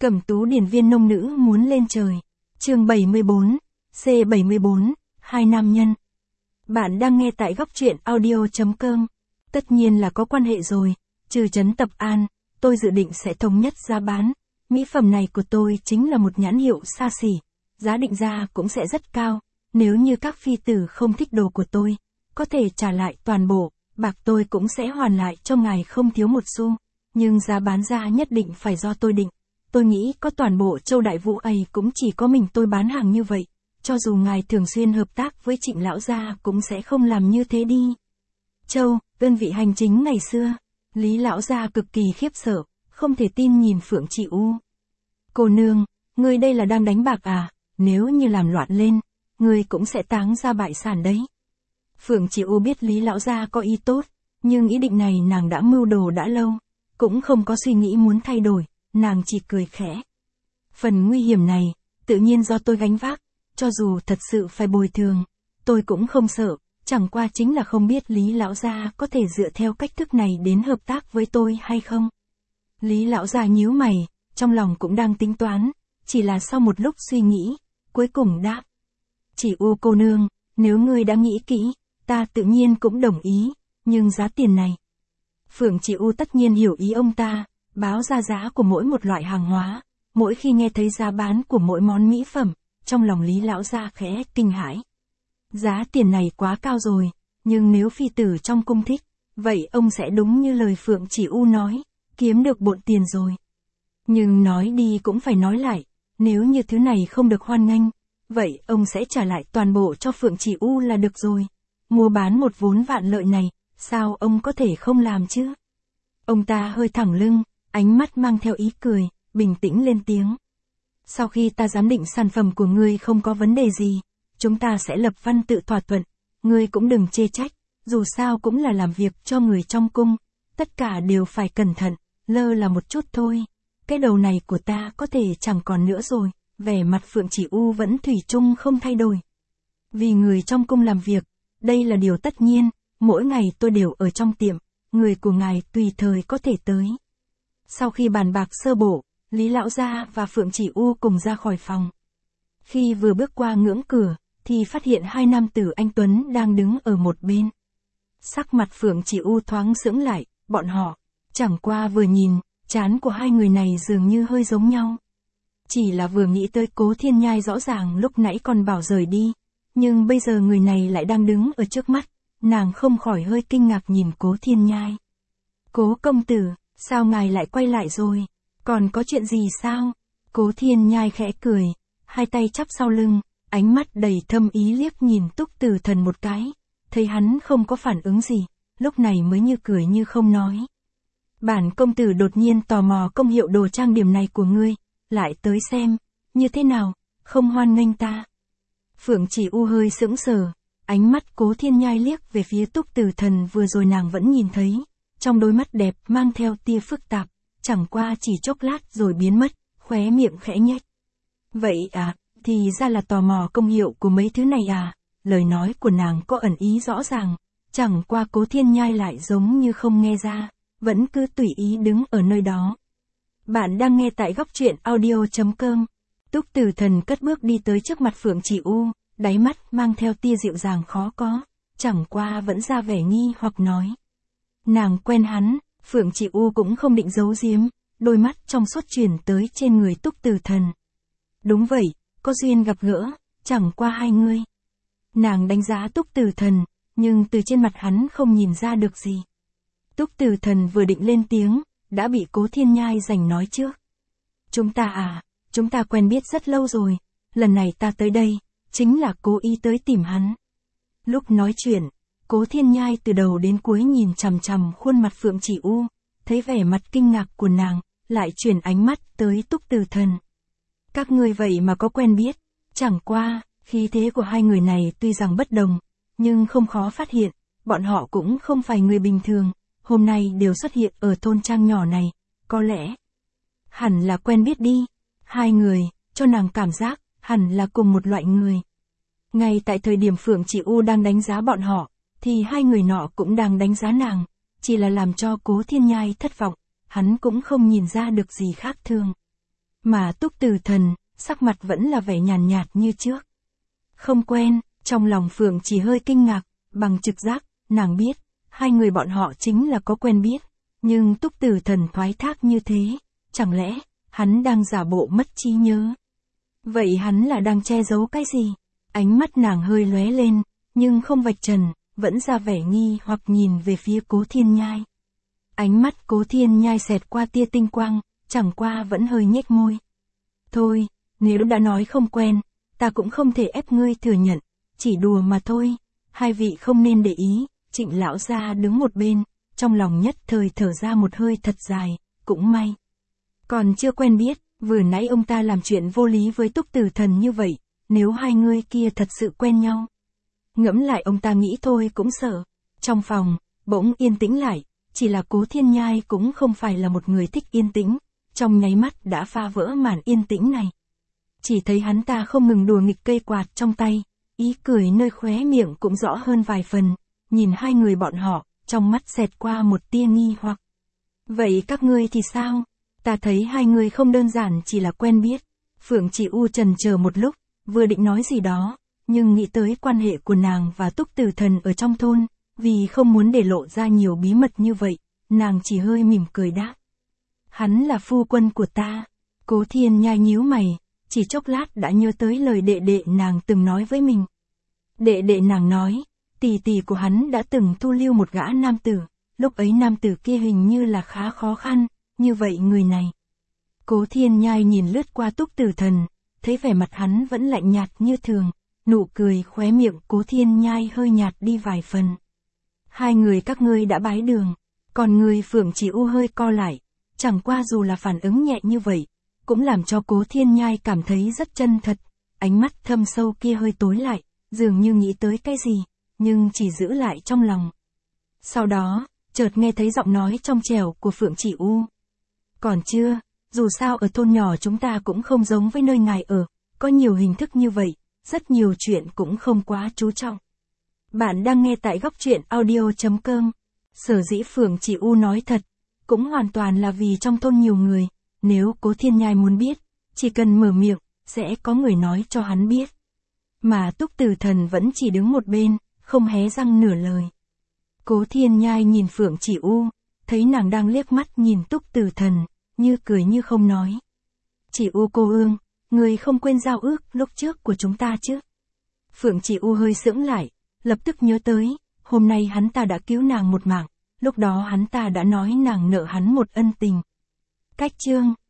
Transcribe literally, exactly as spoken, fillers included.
Cẩm Tú điển viên nông nữ muốn lên trời. Chương bảy mươi bốn, C bảy mươi bốn, hai nam nhân. Bạn đang nghe tại góc truyện audio chấm com. Tất nhiên là có quan hệ rồi, trừ Trấn Tập An, tôi dự định sẽ thống nhất giá bán. Mỹ phẩm này của tôi chính là một nhãn hiệu xa xỉ, giá định ra cũng sẽ rất cao. Nếu như các phi tử không thích đồ của tôi, có thể trả lại toàn bộ, bạc tôi cũng sẽ hoàn lại cho ngài không thiếu một xu. Nhưng giá bán ra nhất định phải do tôi định. Tôi nghĩ có toàn bộ Châu Đại Vũ ấy cũng chỉ có mình tôi bán hàng như vậy. Cho dù ngài thường xuyên hợp tác với Trịnh lão gia cũng sẽ không làm như thế đi. Châu, đơn vị hành chính ngày xưa. Lý lão gia cực kỳ khiếp sợ, không thể tin nhìn Phượng Chỉ U. Cô nương, ngươi đây là đang đánh bạc à? Nếu như làm loạn lên, ngươi cũng sẽ táng ra bại sản đấy. Phượng Chỉ U biết Lý lão gia có ý tốt, nhưng ý định này nàng đã mưu đồ đã lâu, cũng không có suy nghĩ muốn thay đổi, nàng chỉ cười khẽ. Phần nguy hiểm này, tự nhiên do tôi gánh vác, cho dù thật sự phải bồi thường, tôi cũng không sợ, chẳng qua chính là không biết Lý lão gia có thể dựa theo cách thức này đến hợp tác với tôi hay không. Lý lão gia nhíu mày, trong lòng cũng đang tính toán, chỉ là sau một lúc suy nghĩ, cuối cùng đáp. Chỉ U cô nương, nếu ngươi đã nghĩ kỹ, ta tự nhiên cũng đồng ý, nhưng giá tiền này. Phượng Chỉ U tất nhiên hiểu ý ông ta, báo ra giá của mỗi một loại hàng hóa, mỗi khi nghe thấy giá bán của mỗi món mỹ phẩm, trong lòng Lý lão gia khẽ kinh hãi. Giá tiền này quá cao rồi, nhưng nếu phi tử trong cung thích, vậy ông sẽ đúng như lời Phượng Chỉ U nói, kiếm được bộn tiền rồi. Nhưng nói đi cũng phải nói lại, nếu như thứ này không được hoan nghênh, vậy ông sẽ trả lại toàn bộ cho Phượng Chỉ U là được rồi. Mua bán một vốn vạn lợi này, sao ông có thể không làm chứ? Ông ta hơi thẳng lưng, ánh mắt mang theo ý cười, bình tĩnh lên tiếng. Sau khi ta giám định sản phẩm của ngươi không có vấn đề gì, chúng ta sẽ lập văn tự thỏa thuận, ngươi cũng đừng chê trách, dù sao cũng là làm việc cho người trong cung, tất cả đều phải cẩn thận, lơ là một chút thôi. Cái đầu này của ta có thể chẳng còn nữa rồi, vẻ mặt Phượng Chỉ U vẫn thủy chung không thay đổi. Vì người trong cung làm việc, đây là điều tất nhiên, mỗi ngày tôi đều ở trong tiệm, người của ngài tùy thời có thể tới. Sau khi bàn bạc sơ bộ, Lý lão gia và Phượng Chỉ U cùng ra khỏi phòng. Khi vừa bước qua ngưỡng cửa, thì phát hiện hai nam tử anh tuấn đang đứng ở một bên. Sắc mặt Phượng Chỉ U thoáng sững lại, bọn họ, chẳng qua vừa nhìn, trán của hai người này dường như hơi giống nhau. Chỉ là vừa nghĩ tới Cố Thiên Nhai rõ ràng lúc nãy còn bảo rời đi, nhưng bây giờ người này lại đang đứng ở trước mắt, nàng không khỏi hơi kinh ngạc nhìn Cố Thiên Nhai. Cố công tử, sao ngài lại quay lại rồi? Còn có chuyện gì sao? Cố Thiên Nhai khẽ cười, hai tay chắp sau lưng, ánh mắt đầy thâm ý liếc nhìn Túc Tử Thần một cái, thấy hắn không có phản ứng gì, lúc này mới như cười như không nói. Bản công tử đột nhiên tò mò công hiệu đồ trang điểm này của ngươi, lại tới xem, như thế nào, không hoan nghênh ta. Phượng Chỉ U hơi sững sờ, ánh mắt Cố Thiên Nhai liếc về phía Túc Tử Thần vừa rồi nàng vẫn nhìn thấy, trong đôi mắt đẹp mang theo tia phức tạp, chẳng qua chỉ chốc lát rồi biến mất, khóe miệng khẽ nhếch. Vậy à, thì ra là tò mò công hiệu của mấy thứ này à, lời nói của nàng có ẩn ý rõ ràng, chẳng qua Cố Thiên Nhai lại giống như không nghe ra, vẫn cứ tùy ý đứng ở nơi đó. Bạn đang nghe tại góc truyện audio chấm com. Túc Tử Thần cất bước đi tới trước mặt Phượng Chỉ U, đáy mắt mang theo tia dịu dàng khó có, chẳng qua vẫn ra vẻ nghi hoặc nói. Nàng quen hắn, Phượng Chỉ U cũng không định giấu giếm, đôi mắt trong suốt chuyển tới trên người Túc Tử Thần. Đúng vậy, có duyên gặp gỡ, chẳng qua hai ngươi. Nàng đánh giá Túc Tử Thần, nhưng từ trên mặt hắn không nhìn ra được gì. Túc Tử Thần vừa định lên tiếng, đã bị Cố Thiên Nhai giành nói trước. Chúng ta à, chúng ta quen biết rất lâu rồi, lần này ta tới đây, chính là cố ý tới tìm hắn. Lúc nói chuyện, Cố Thiên Nhai từ đầu đến cuối nhìn chằm chằm khuôn mặt Phượng Chỉ U, thấy vẻ mặt kinh ngạc của nàng, lại chuyển ánh mắt tới Túc Tử Thần. Các ngươi vậy mà có quen biết, chẳng qua, khí thế của hai người này tuy rằng bất đồng, nhưng không khó phát hiện, bọn họ cũng không phải người bình thường, hôm nay đều xuất hiện ở thôn trang nhỏ này, có lẽ hẳn là quen biết đi. Hai người, cho nàng cảm giác, hẳn là cùng một loại người. Ngay tại thời điểm Phượng Chỉ U đang đánh giá bọn họ, thì hai người nọ cũng đang đánh giá nàng, chỉ là làm cho Cố Thiên Nhai thất vọng, hắn cũng không nhìn ra được gì khác thường. Mà Túc Từ Thần, sắc mặt vẫn là vẻ nhàn nhạt, nhạt như trước. Không quen, trong lòng Phượng chỉ hơi kinh ngạc, bằng trực giác, nàng biết, hai người bọn họ chính là có quen biết. Nhưng Túc Từ Thần thoái thác như thế, chẳng lẽ, hắn đang giả bộ mất trí nhớ? Vậy hắn là đang che giấu cái gì? Ánh mắt nàng hơi lóe lên, nhưng không vạch trần, vẫn ra vẻ nghi hoặc nhìn về phía Cố Thiên Nhai. Ánh mắt Cố Thiên Nhai xẹt qua tia tinh quang, chẳng qua vẫn hơi nhếch môi. Thôi, nếu đã nói không quen, ta cũng không thể ép ngươi thừa nhận, chỉ đùa mà thôi, hai vị không nên để ý. Trịnh lão gia đứng một bên, trong lòng nhất thời thở ra một hơi thật dài, cũng may. Còn chưa quen biết, vừa nãy ông ta làm chuyện vô lý với Túc Từ Thần như vậy, nếu hai người kia thật sự quen nhau. Ngẫm lại ông ta nghĩ thôi cũng sợ. Trong phòng, bỗng yên tĩnh lại, chỉ là Cố Thiên Nhai cũng không phải là một người thích yên tĩnh, trong nháy mắt đã phá vỡ màn yên tĩnh này. Chỉ thấy hắn ta không ngừng đùa nghịch cây quạt trong tay, ý cười nơi khóe miệng cũng rõ hơn vài phần, nhìn hai người bọn họ, trong mắt xẹt qua một tia nghi hoặc. Vậy các ngươi thì sao? Ta thấy hai người không đơn giản chỉ là quen biết. Phượng Chỉ U trần chờ một lúc, vừa định nói gì đó, nhưng nghĩ tới quan hệ của nàng và Túc Từ Thần ở trong thôn, vì không muốn để lộ ra nhiều bí mật như vậy, nàng chỉ hơi mỉm cười đáp. Hắn là phu quân của ta. Cố Thiên Nhai nhíu mày, chỉ chốc lát đã nhớ tới lời đệ đệ nàng từng nói với mình. Đệ đệ nàng nói, tỷ tỷ của hắn đã từng thu lưu một gã nam tử, lúc ấy nam tử kia hình như là khá khó khăn, như vậy người này. Cố Thiên Nhai nhìn lướt qua Túc Từ Thần, thấy vẻ mặt hắn vẫn lạnh nhạt như thường, nụ cười khóe miệng Cố Thiên Nhai hơi nhạt đi vài phần. Hai người các ngươi đã bái đường, còn người Phượng Chỉ U hơi co lại, chẳng qua dù là phản ứng nhẹ như vậy, cũng làm cho Cố Thiên Nhai cảm thấy rất chân thật, ánh mắt thâm sâu kia hơi tối lại, dường như nghĩ tới cái gì, nhưng chỉ giữ lại trong lòng. Sau đó, chợt nghe thấy giọng nói trong trẻo của Phượng Chỉ U. Còn chưa, dù sao ở thôn nhỏ chúng ta cũng không giống với nơi ngài ở, có nhiều hình thức như vậy, rất nhiều chuyện cũng không quá chú trọng. Bạn đang nghe tại góc truyện audio chấm com. Sở dĩ Phượng Chỉ U nói thật, cũng hoàn toàn là vì trong thôn nhiều người, nếu Cố Thiên Nhai muốn biết, chỉ cần mở miệng, sẽ có người nói cho hắn biết. Mà Túc Từ Thần vẫn chỉ đứng một bên, không hé răng nửa lời. Cố Thiên Nhai nhìn Phượng Chỉ U, thấy nàng đang liếc mắt nhìn Túc Từ Thần, như cười như không nói. Chỉ U cô ương, người không quên giao ước lúc trước của chúng ta chứ? Phượng Chỉ U hơi sững lại, lập tức nhớ tới, hôm nay hắn ta đã cứu nàng một mạng, lúc đó hắn ta đã nói nàng nợ hắn một ân tình. Cách chương